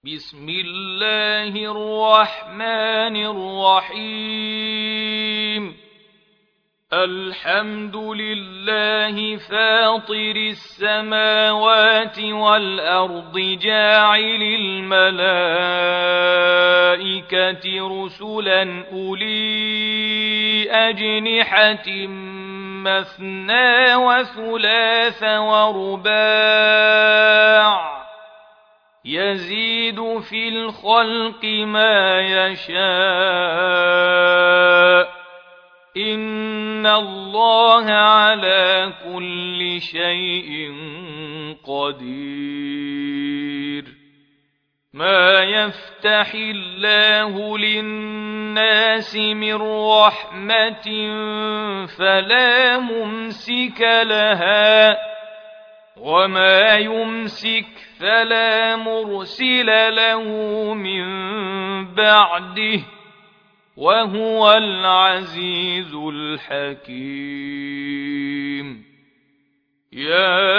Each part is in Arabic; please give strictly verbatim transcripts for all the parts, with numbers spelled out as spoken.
بسم الله الرحمن الرحيم الحمد لله فاطر السماوات والأرض جاعل الملائكة رسلا أولي أجنحة مثنى وثلاث ورباع يزيد في الخلق ما يشاء إن الله على كل شيء قدير ما يفتح الله للناس من رحمة فلا ممسك لها وما يمسك فلا مرسل له من بعده وهو العزيز الحكيم يا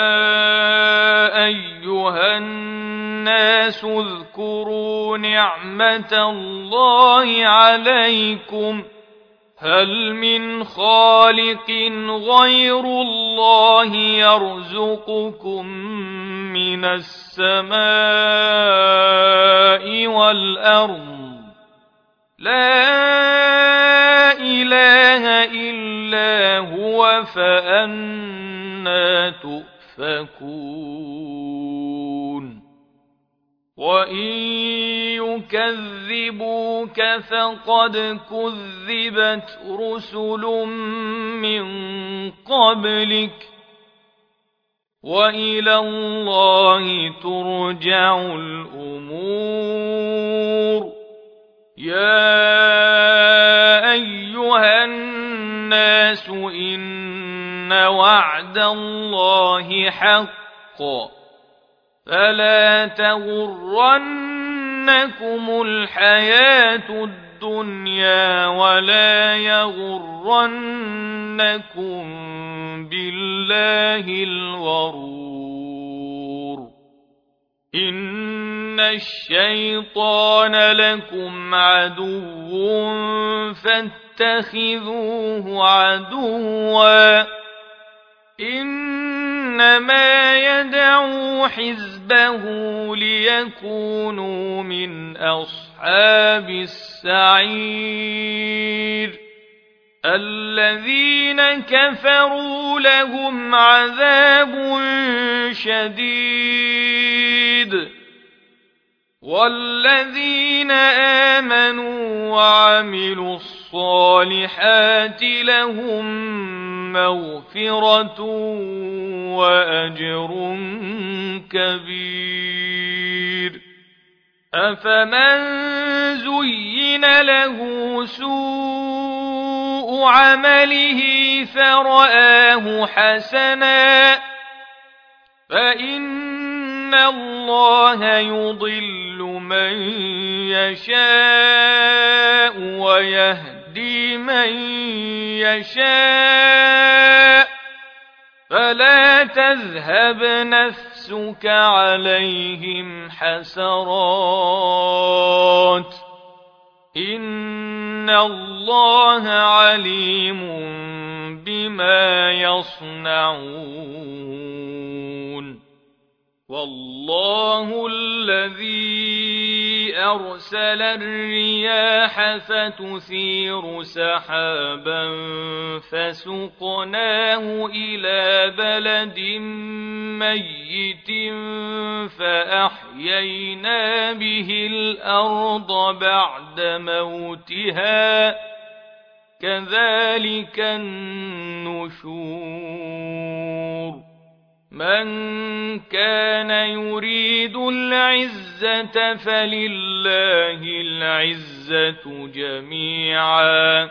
أيها الناس اذكروا نعمة الله عليكم هل من خالق غير الله يرزقكم من السماء والأرض لا إله إلا هو فأنى تؤفكون وإن يكذبوك فقد كذبت رسل من قبلك وإلى الله ترجع الأمور يا أيها الناس إن وعد الله حق فلا تغرنكم الحياة الدنيا ولا يغرنكم بالله الغرور إن الشيطان لكم عدو فاتخذوه عدوا إنما يدعو حزبه ليكونوا من أصحاب السعير الذين كفروا لهم عذاب شديد والذين آمنوا وعملوا الصالحات لهم مغفرة وأجر كبير أفمن زين له سوء عمله فرآه حسنا فإن الله يضل من يشاء ويهدي من يشاء فلا تذهب نفسك عليهم حسرات إن الله عليم بما يصنعون والله الذي أرسل الرياح فتثير سحابا فسقناه إلى بلد ميت فأحيينا به الأرض بعد موتها كذلك النشور من كان يريد العزة فلله العزة جميعا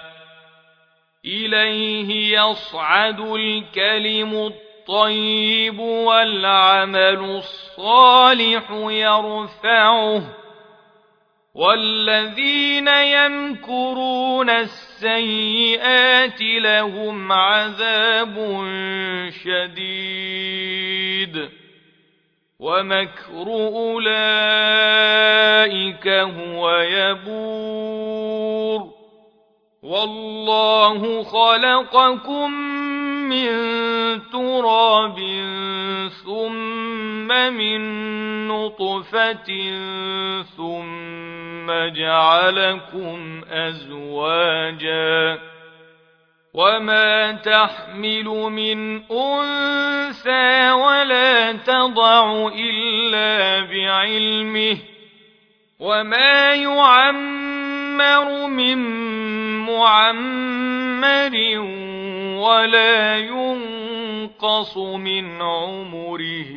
إليه يصعد الكلم الطيب والعمل الصالح يرفعه والذين يمكرون السيئات لهم عذاب شديد ومكر أولئك كهو يبور والله خلقكم من تراب ثم من نطفة ثم جعلكم أزواجا وما تحمل من أنثى ولا تضع إلا بعلمه وما يعمر من معمر ولا ينقص من عمره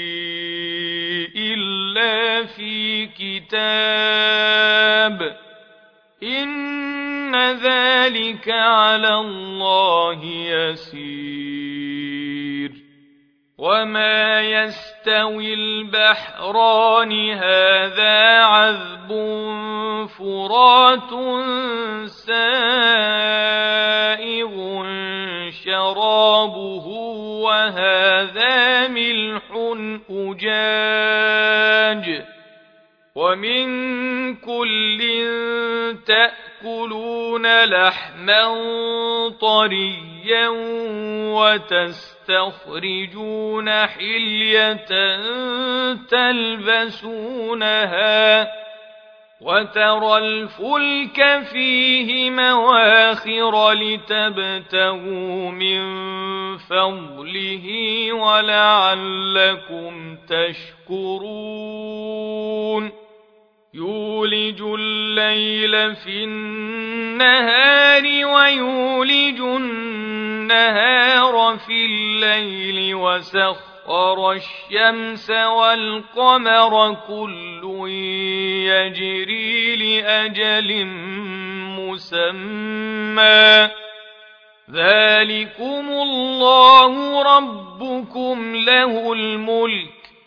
إلا في كتاب إن ذلك على الله يسير وما يستوي البحران هذا عذب فرات سائغ شرابه وهذا ملح أجاج ومن كل تأكلون لحما طريا وتستخرجون حلية تلبسونها وترى الفلك فيه مواخر لتبتغوا من فضله ولعلكم تشكرون يولج الليل في النهار ويولج النهار في الليل وسخر الشمس والقمر كل يجري لأجل مسمى ذلكم الله ربكم له الملك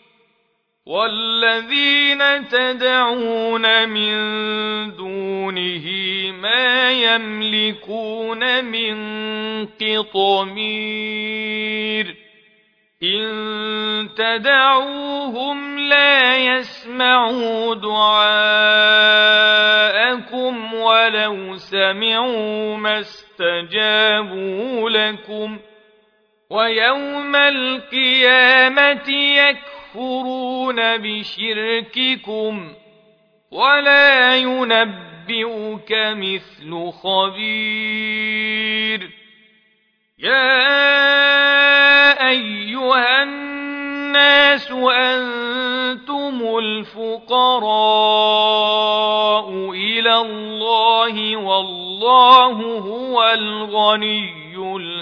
والذين تدعون من دونه ما يملكون من قطمير إن تدعوهم لا يسمعوا دعاءكم ولو سمعوا ما استجابوا لكم ويوم القيامة يكفرون بشرككم ولا ينبئك مثل خبير يا أيها الناس أنتم الفقراء إلى الله والله هو الغني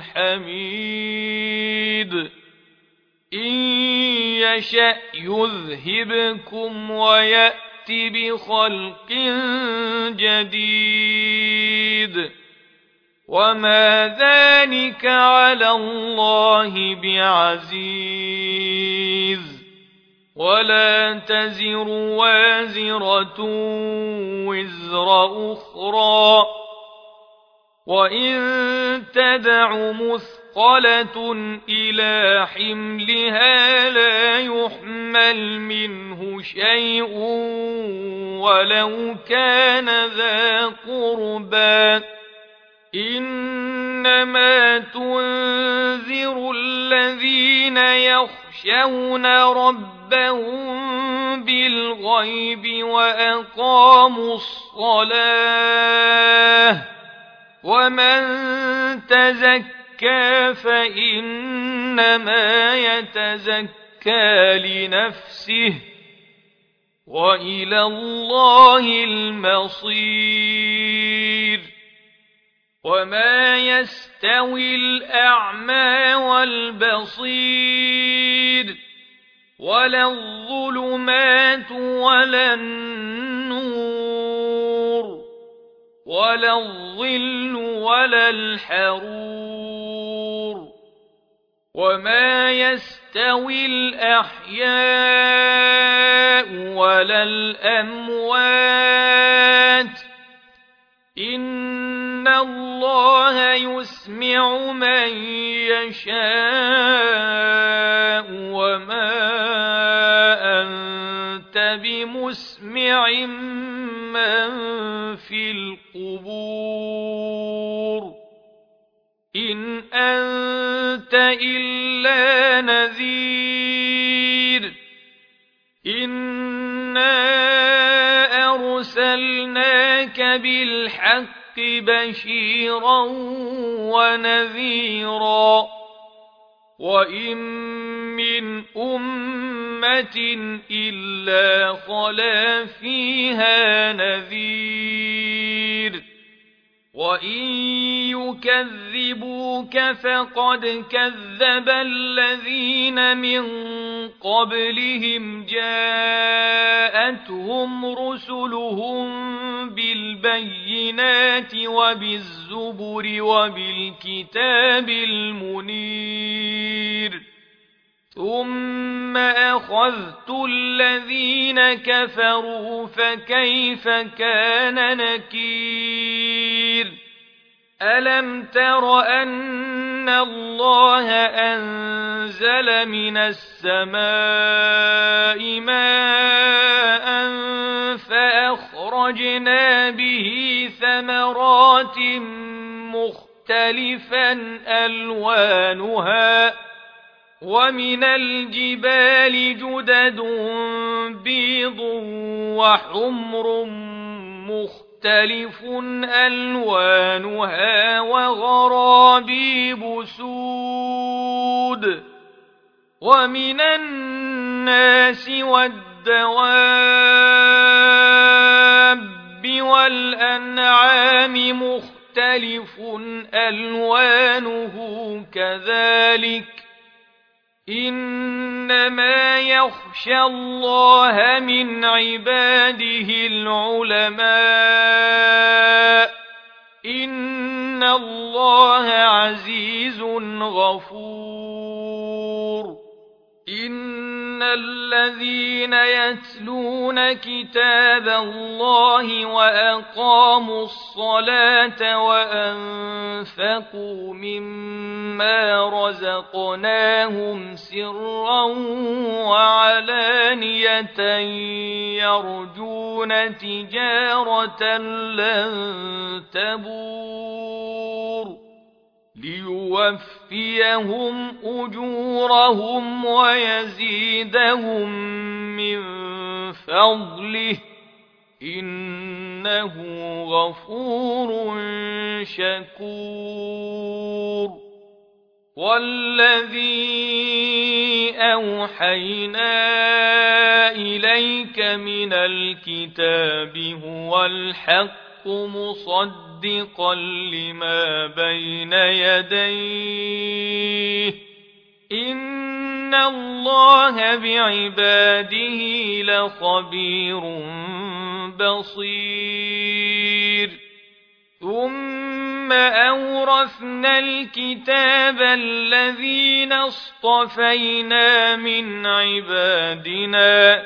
الحميد إن يشأ يذهبكم ويأت بخلق جديد وما ذلك على الله بعزيز ولا تزر وازرة وزر أخرى وإن تدع مثقلة إلى حملها لا يحمل منه شيء ولو كان ذا قربى إنما تنذر الذين يخشون ربهم بالغيب وأقاموا الصلاة ومن تزكى فإنما يتزكى لنفسه وإلى الله المصير وما يستوي الأعمى والبصير ولا الظلمات ولا النور ولا الظل ولا الحرور وما يستوي الأحياء ولا الأموات إن الله يسمع من يشاء وما أنت بمسمع وأسمع من في القبور إن أنت إلا نذير إنا أرسلناك بالحق بشيرا ونذيرا وإن من أمة إلا خلا فيها نذير وإن يكذبوك فقد كذب الذين من قبلهم جاءتهم رسلهم بالبينات وبالزبر وبالكتاب المنير ثم أخذت الذين كفروا فكيف كان نكير ألم تر أن الله أنزل من السماء ماء فأخرجنا به ثمرات مختلفا ألوانها ومن الجبال جدد بيض وحمر مختلف ألوانها وغرابيب سود ومن الناس والدواب والأنعام مختلف ألوانه كذلك إنما يخشى الله من عباده العلماء إن الله عزيز غفور إن الذين يتلون كتاب الله وأقاموا الصلاة وأنفقوا مما رزقناهم سرا وعلانية يرجون تجارة لن تبور ليوفيهم أجورهم ويزيدهم من فضله إنه غفور شكور والذي أوحينا إليك من الكتاب هو الحق مصدقا لما بين يديه إن الله بعباده لخبير بصير ثم أورثنا الكتاب الذين اصطفينا من عبادنا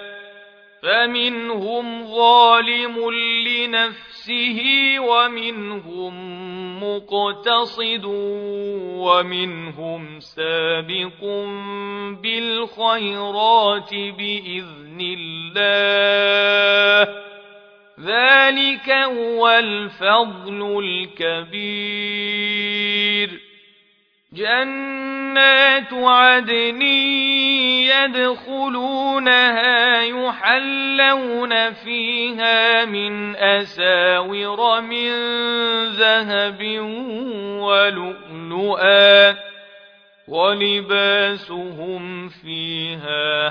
فمنهم ظالم لنفسه ومنهم مقتصد ومنهم سابق بالخيرات بإذن الله ذلك هو الفضل الكبير جنات عدن يدخلونها يحلون فيها من أساور من ذهب ولؤلؤا ولباسهم فيها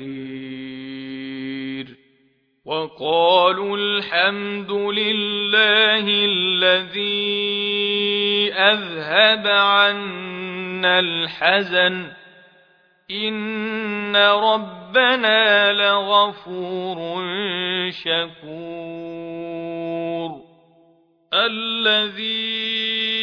حرير وقالوا الحمد لله الذي أذهب عنا الحزن إن ربنا لغفور شكور الذي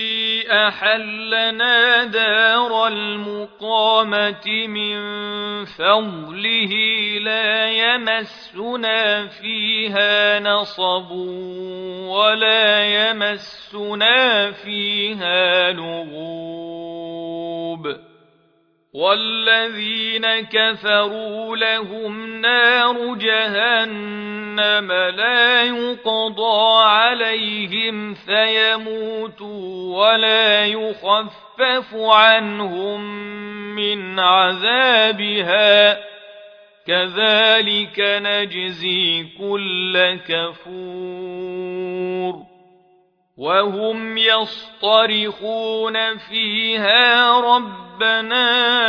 أحلنا دار المقامة من فضله لا يمسنا فيها نصب ولا يمسنا فيها لغوب والذين كفروا لهم نار جهنم لا يقضى عليهم فيموتوا ولا يخفف عنهم من عذابها كذلك نجزي كل كفور وهم يصطرخون فيها ربنا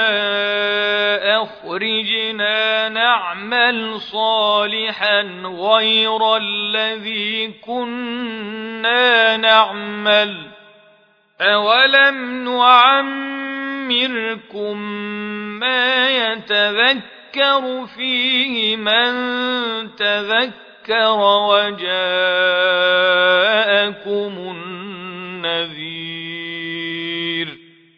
أخرجنا نعمل صالحا غير الذي كنا نعمل أولم نعمركم ما يتذكر فيه من تذكر وجاءكم النذير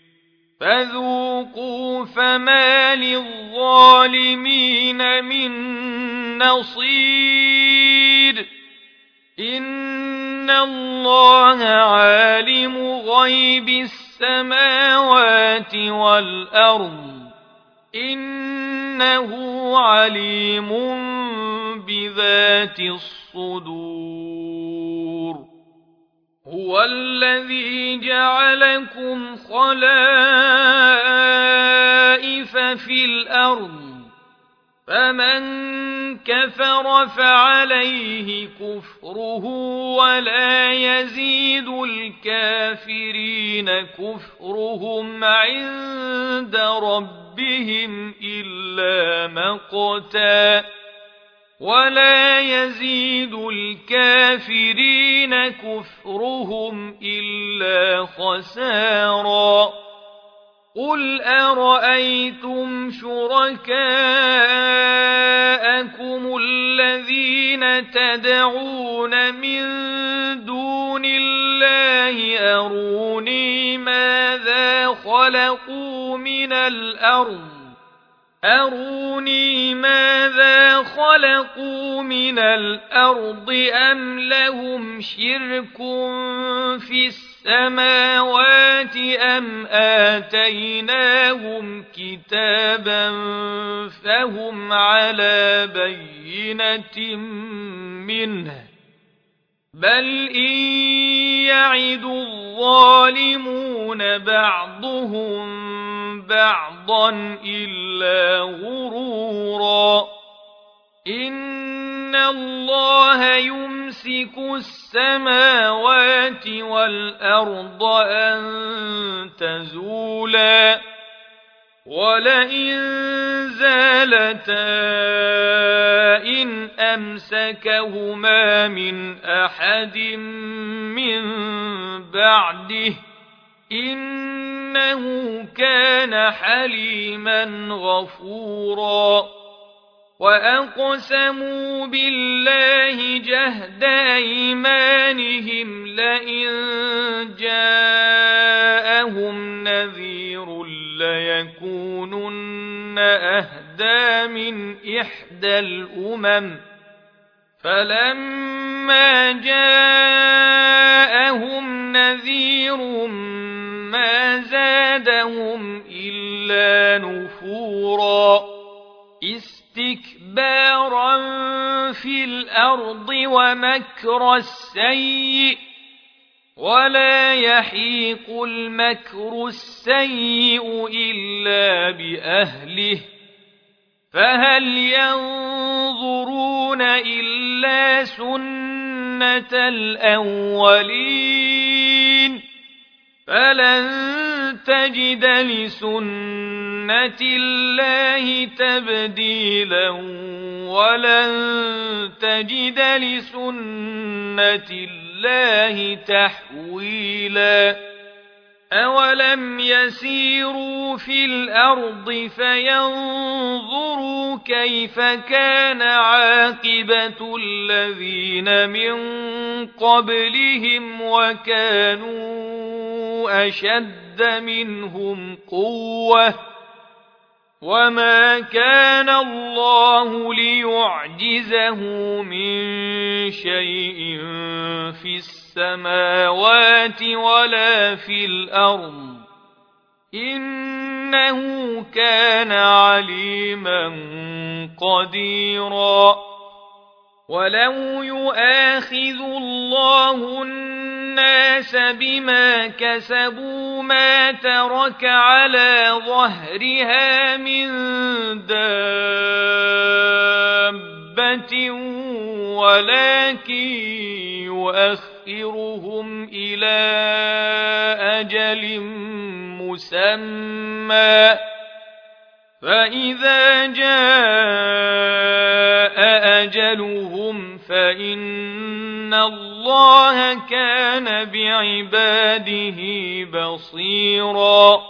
فذوقوا فما للظالمين من نصير إن الله عالم غيب السماوات والأرض إنه عليم بذات الصدور هو الذي جعلكم خلائف في الأرض فمن كفر فعليه كفره ولا يزيد الكافرين كفرهم عند ربهم إلا مقتا ولا يزيد الكافرين كفرهم إلا خسارا قل أرأيتم شركاءكم الذين تدعون من دون الله أروني ماذا خلقوا من الأرض أروني ماذا خلقوا من الأرض أم لهم شرك في السماوات أم آتيناهم كتابا فهم على بينة منه بل إن يعد الظالمون بعضهم بعضا إلا غرورا إن الله يمسك السماوات والأرض أن تزولا ولئن زالتا إن أمسكهما من أحد من بعده إنه كان حليما غفورا وأقسموا بالله جهد أيمانهم لئن جاءهم نذير ليكونن أهدى من إحدى الأمم فلما جاءهم نذير ما زادهم إلا نفورا استكبارا في الأرض ومكر السيء ولا يحيق المكر السيء إلا بأهله فهل ينظرون إلا سنة الأولين فلن تجد لسنة الله تبديلا ولن تجد لسنة الله تحويلا أولم يسيروا في الأرض فينظروا كيف كان عاقبة الذين من قبلهم وكانوا أشد منهم قوة وما كان الله ليعجزه من شيء في السماوات ولا في الأرض إن إنه كان عليما قديرا ولو يؤاخذ الله الناس بما كسبوا ما ترك على ظهرها من دابة ولكن يؤخرهم إلى أجل مسمى فإذا جاء أجلهم فإن الله كان بعباده بصيرا